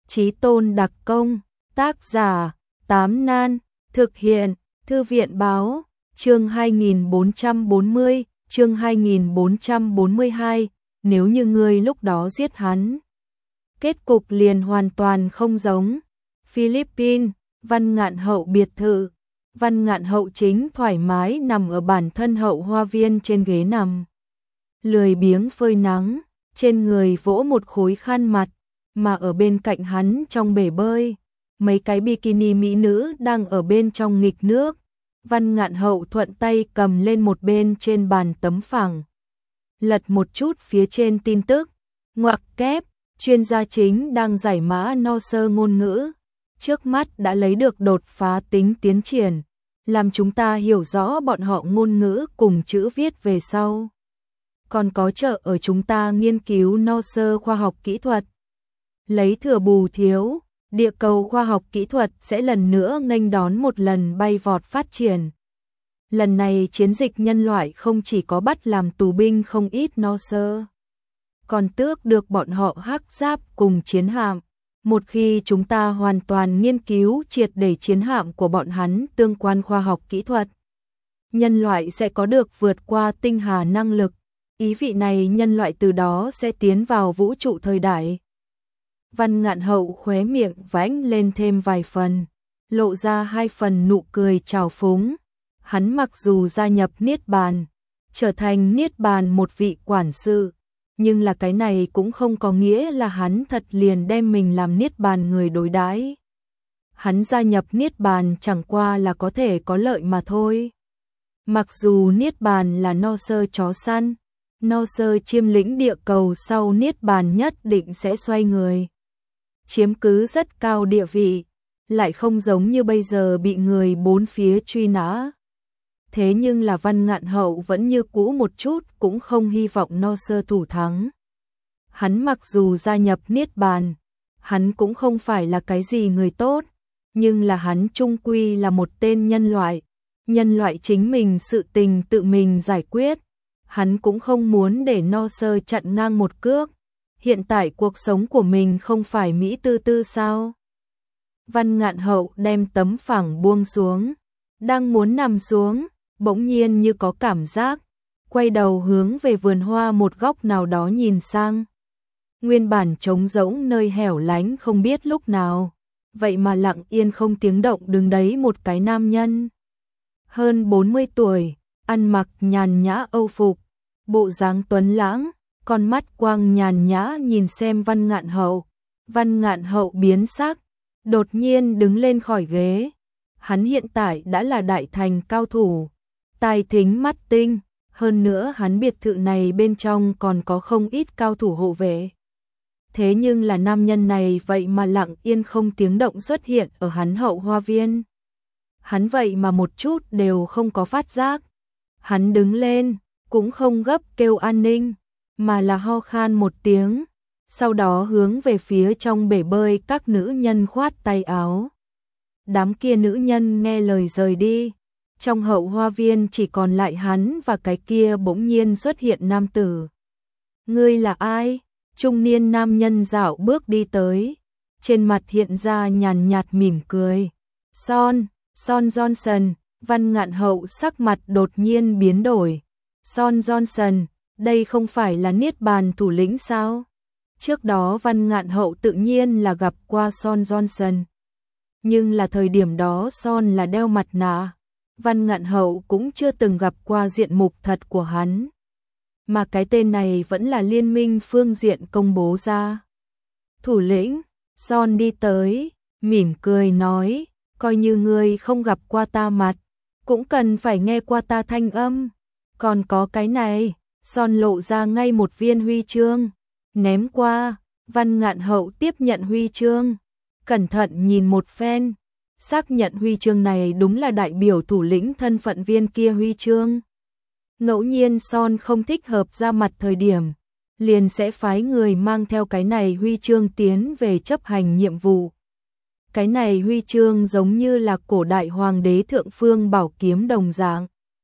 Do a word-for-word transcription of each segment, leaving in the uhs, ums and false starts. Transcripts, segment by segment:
Chí tôn đặc công, tác giả, Tám Nan, thực hiện, Thư viện báo, chương hai nghìn bốn trăm bốn mươi, chương hai nghìn bốn trăm bốn mươi hai, nếu như ngươi lúc đó giết hắn. Kết cục liền hoàn toàn không giống. Philippines, Văn Ngạn Hậu biệt thự. Văn Ngạn Hậu chính thoải mái nằm ở bản thân hậu hoa viên trên ghế nằm. Lười biếng phơi nắng, trên người vỗ một khối khăn mặt, mà ở bên cạnh hắn trong bể bơi, mấy cái bikini mỹ nữ đang ở bên trong nghịch nước. Văn Ngạn Hậu thuận tay cầm lên một bên trên bàn tấm phẳng. Lật một chút phía trên tin tức, ngoặc kép, chuyên gia chính đang giải mã no sơ ngôn ngữ. Trước mắt đã lấy được đột phá tính tiến triển, làm chúng ta hiểu rõ bọn họ ngôn ngữ cùng chữ viết về sau. Còn có trợ ở chúng ta nghiên cứu no sơ khoa học kỹ thuật. Lấy thừa bù thiếu, địa cầu khoa học kỹ thuật sẽ lần nữa nghênh đón một lần bay vọt phát triển. Lần này chiến dịch nhân loại không chỉ có bắt làm tù binh không ít no sơ, còn tước được bọn họ hắc giáp cùng chiến hạm. Một khi chúng ta hoàn toàn nghiên cứu triệt để chiến hạm của bọn hắn tương quan khoa học kỹ thuật, nhân loại sẽ có được vượt qua tinh hà năng lực. Ý vị này nhân loại từ đó sẽ tiến vào vũ trụ thời đại. Văn Ngạn Hậu khóe miệng vãnh lên thêm vài phần, lộ ra hai phần nụ cười trào phúng. Hắn mặc dù gia nhập Niết Bàn, trở thành Niết Bàn một vị quản sự, nhưng là cái này cũng không có nghĩa là hắn thật liền đem mình làm Niết Bàn người đối đãi. Hắn gia nhập Niết Bàn chẳng qua là có thể có lợi mà thôi. Mặc dù Niết Bàn là no sơ chó săn, no sơ chiêm lĩnh địa cầu sau Niết Bàn nhất định sẽ xoay người, chiếm cứ rất cao địa vị, lại không giống như bây giờ bị người bốn phía truy nã. Thế nhưng là Văn Ngạn Hậu vẫn như cũ một chút cũng không hy vọng no sơ thủ thắng. Hắn mặc dù gia nhập Niết Bàn, hắn cũng không phải là cái gì người tốt, nhưng là hắn chung quy là một tên nhân loại. Nhân loại chính mình sự tình tự mình giải quyết, hắn cũng không muốn để no sơ chặn ngang một cước. Hiện tại cuộc sống của mình không phải mỹ tư tư sao? Văn Ngạn Hậu đem tấm phẳng buông xuống, đang muốn nằm xuống, bỗng nhiên như có cảm giác, quay đầu hướng về vườn hoa một góc nào đó nhìn sang. Nguyên bản trống rỗng nơi hẻo lánh không biết lúc nào, vậy mà lặng yên không tiếng động đứng đấy một cái nam nhân. Hơn bốn mươi tuổi, ăn mặc nhàn nhã âu phục, bộ dáng tuấn lãng, con mắt quang nhàn nhã nhìn xem Văn Ngạn Hậu. Văn Ngạn Hậu biến sắc, đột nhiên đứng lên khỏi ghế. Hắn hiện tại đã là đại thành cao thủ, tài thính mắt tinh, hơn nữa hắn biệt thự này bên trong còn có không ít cao thủ hộ vệ. Thế nhưng là nam nhân này vậy mà lặng yên không tiếng động xuất hiện ở hắn hậu hoa viên. Hắn vậy mà một chút đều không có phát giác. Hắn đứng lên, cũng không gấp kêu an ninh, mà là ho khan một tiếng, sau đó hướng về phía trong bể bơi các nữ nhân khoát tay áo. Đám kia nữ nhân nghe lời rời đi. Trong hậu hoa viên chỉ còn lại hắn và cái kia bỗng nhiên xuất hiện nam tử. Ngươi là ai? Trung niên nam nhân dạo bước đi tới, trên mặt hiện ra nhàn nhạt mỉm cười. Son, Son Johnson. Văn Ngạn Hậu sắc mặt đột nhiên biến đổi. Son Johnson, đây không phải là Niết Bàn thủ lĩnh sao? Trước đó Văn Ngạn Hậu tự nhiên là gặp qua Son Johnson. Nhưng là thời điểm đó Son là đeo mặt nạ. Văn Ngạn Hậu cũng chưa từng gặp qua diện mục thật của hắn. Mà cái tên này vẫn là liên minh phương diện công bố ra. Thủ lĩnh, Son đi tới, mỉm cười nói, coi như ngươi không gặp qua ta mặt, cũng cần phải nghe qua ta thanh âm. Còn có cái này, Son lộ ra ngay một viên huy chương, ném qua. Văn Ngạn Hậu tiếp nhận huy chương, cẩn thận nhìn một phen, xác nhận huy chương này đúng là đại biểu thủ lĩnh thân phận viên kia huy chương. Ngẫu nhiên Son không thích hợp ra mặt thời điểm, liền sẽ phái người mang theo cái này huy chương tiến về chấp hành nhiệm vụ. Cái này huy chương giống như là cổ đại hoàng đế thượng phương bảo kiếm đồng dạng,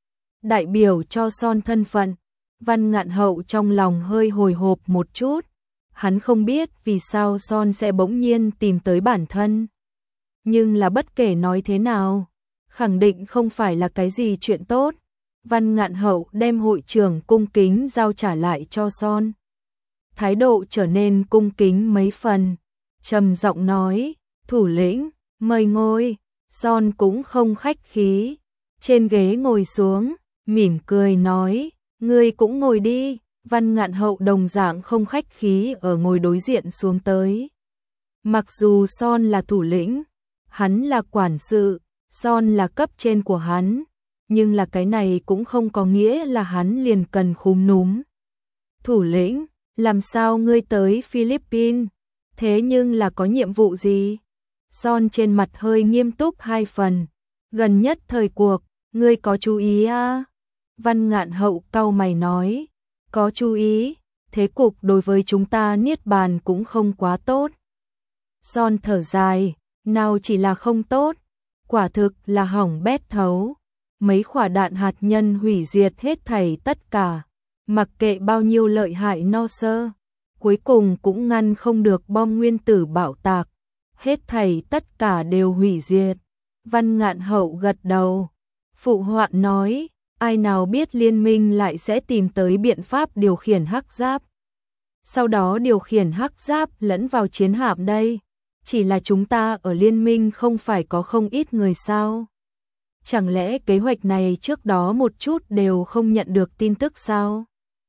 đại biểu cho Son thân phận. Văn Ngạn Hậu trong lòng hơi hồi hộp một chút, Hắn không biết vì sao Son sẽ bỗng nhiên tìm tới bản thân. Nhưng là bất kể nói thế nào, khẳng định không phải là cái gì chuyện tốt. Văn Ngạn Hậu đem hội trưởng cung kính giao trả lại cho Son. Thái độ trở nên cung kính mấy phần, trầm giọng nói, thủ lĩnh, mời ngồi. Son cũng không khách khí, trên ghế ngồi xuống, mỉm cười nói, ngươi cũng ngồi đi. Văn Ngạn Hậu đồng dạng không khách khí ở ngồi đối diện xuống tới. Mặc dù Son là thủ lĩnh, hắn là quản sự, Son là cấp trên của hắn, nhưng là cái này cũng không có nghĩa là hắn liền cần khúm núm. Thủ lĩnh, làm sao ngươi tới Philippines? Thế nhưng là có nhiệm vụ gì? Son trên mặt hơi nghiêm túc hai phần. Gần nhất thời cuộc, ngươi có chú ý à? Văn Ngạn Hậu cau mày nói, có chú ý, thế cục đối với chúng ta Niết Bàn cũng không quá tốt. Son thở dài, nào chỉ là không tốt, quả thực là hỏng bét thấu. Mấy quả đạn hạt nhân hủy diệt hết thảy tất cả, mặc kệ bao nhiêu lợi hại no sơ, cuối cùng cũng ngăn không được bom nguyên tử bạo tạc, hết thảy tất cả đều hủy diệt. Văn Ngạn Hậu gật đầu, phụ họa nói, ai nào biết liên minh lại sẽ tìm tới biện pháp điều khiển hắc giáp. Sau đó điều khiển hắc giáp lẫn vào chiến hạm đây, chỉ là chúng ta ở liên minh không phải có không ít người sao? Chẳng lẽ kế hoạch này trước đó một chút đều không nhận được tin tức sao?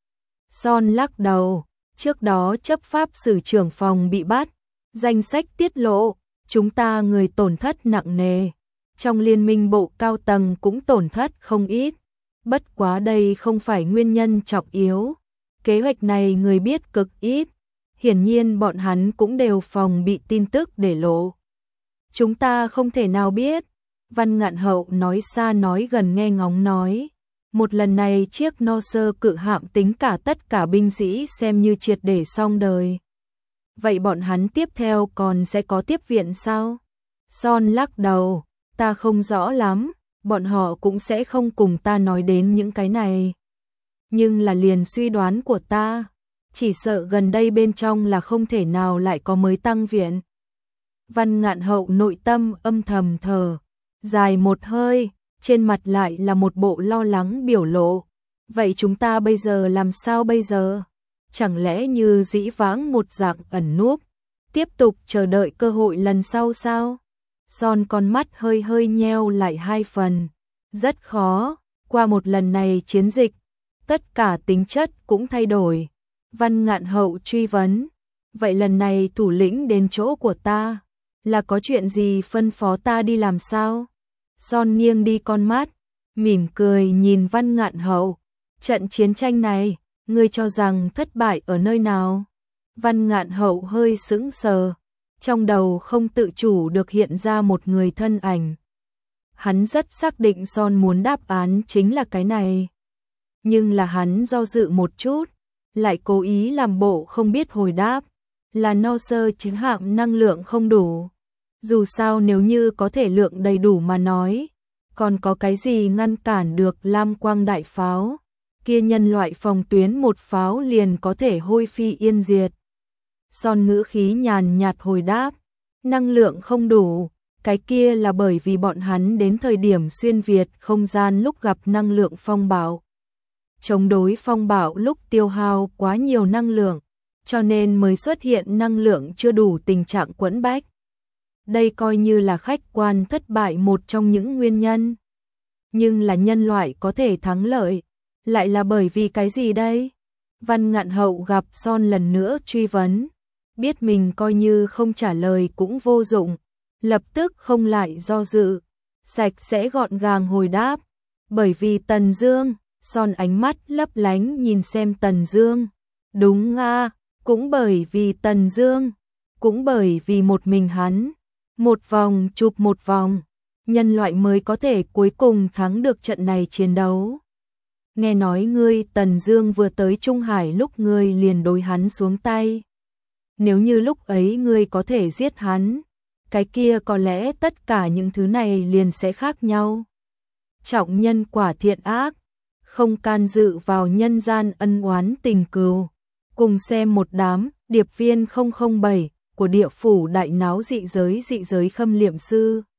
Son lắc đầu, trước đó chấp pháp sử trưởng phòng bị bắt, danh sách tiết lộ, chúng ta người tổn thất nặng nề, trong liên minh bộ cao tầng cũng tổn thất không ít, bất quá đây không phải nguyên nhân trọng yếu, kế hoạch này người biết cực ít, hiển nhiên bọn hắn cũng đều phòng bị tin tức để lộ. Chúng ta không thể nào biết. Văn Ngạn Hậu nói xa nói gần nghe ngóng nói, một lần này chiếc no sơ cự hạm tính cả tất cả binh sĩ xem như triệt để xong đời. Vậy bọn hắn tiếp theo còn sẽ có tiếp viện sao? Son lắc đầu, ta không rõ lắm, bọn họ cũng sẽ không cùng ta nói đến những cái này. Nhưng là liền suy đoán của ta, chỉ sợ gần đây bên trong là không thể nào lại có mới tăng viện. Văn Ngạn Hậu nội tâm âm thầm thở dài một hơi, trên mặt lại là một bộ lo lắng biểu lộ. Vậy chúng ta bây giờ làm sao bây giờ? Chẳng lẽ như dĩ vãng một dạng ẩn núp, tiếp tục chờ đợi cơ hội lần sau sao? Son con mắt hơi hơi nheo lại hai phần. Rất khó, qua một lần này chiến dịch, tất cả tính chất cũng thay đổi. Văn Ngạn Hậu truy vấn, vậy lần này thủ lĩnh đến chỗ của ta, là có chuyện gì phân phó ta đi làm sao? Son nghiêng đi con mắt, mỉm cười nhìn Văn Ngạn Hậu, trận chiến tranh này, ngươi cho rằng thất bại ở nơi nào? Văn Ngạn Hậu hơi sững sờ, trong đầu không tự chủ được hiện ra một người thân ảnh. Hắn rất xác định Son muốn đáp án chính là cái này. Nhưng là hắn do dự một chút, lại cố ý làm bộ không biết hồi đáp, là no sơ chiến hạm năng lượng không đủ. Dù sao nếu như có thể lượng đầy đủ mà nói, còn có cái gì ngăn cản được Lam Quang đại pháo, kia nhân loại phòng tuyến một pháo liền có thể hôi phi yên diệt. Son ngữ khí nhàn nhạt hồi đáp, năng lượng không đủ, cái kia là bởi vì bọn hắn đến thời điểm xuyên Việt không gian lúc gặp năng lượng phong bạo. Chống đối phong bạo lúc tiêu hao quá nhiều năng lượng, cho nên mới xuất hiện năng lượng chưa đủ tình trạng quẫn bách. Đây coi như là khách quan thất bại một trong những nguyên nhân. Nhưng là nhân loại có thể thắng lợi, lại là bởi vì cái gì đây? Văn Ngạn Hậu gặp Son lần nữa truy vấn, biết mình coi như không trả lời cũng vô dụng, lập tức không lại do dự, sạch sẽ gọn gàng hồi đáp, bởi vì Tần Dương. Son ánh mắt lấp lánh nhìn xem Tần Dương. Đúng a, cũng bởi vì Tần Dương, cũng bởi vì một mình hắn, một vòng chụp một vòng, nhân loại mới có thể cuối cùng thắng được trận này chiến đấu. Nghe nói ngươi Tần Dương vừa tới Trung Hải lúc ngươi liền đối hắn xuống tay. Nếu như lúc ấy ngươi có thể giết hắn, cái kia có lẽ tất cả những thứ này liền sẽ khác nhau. Trọng nhân quả thiện ác, không can dự vào nhân gian ân oán tình cừu, cùng xem một đám điệp viên không không bảy của địa phủ đại náo dị giới dị giới khâm liệm sư.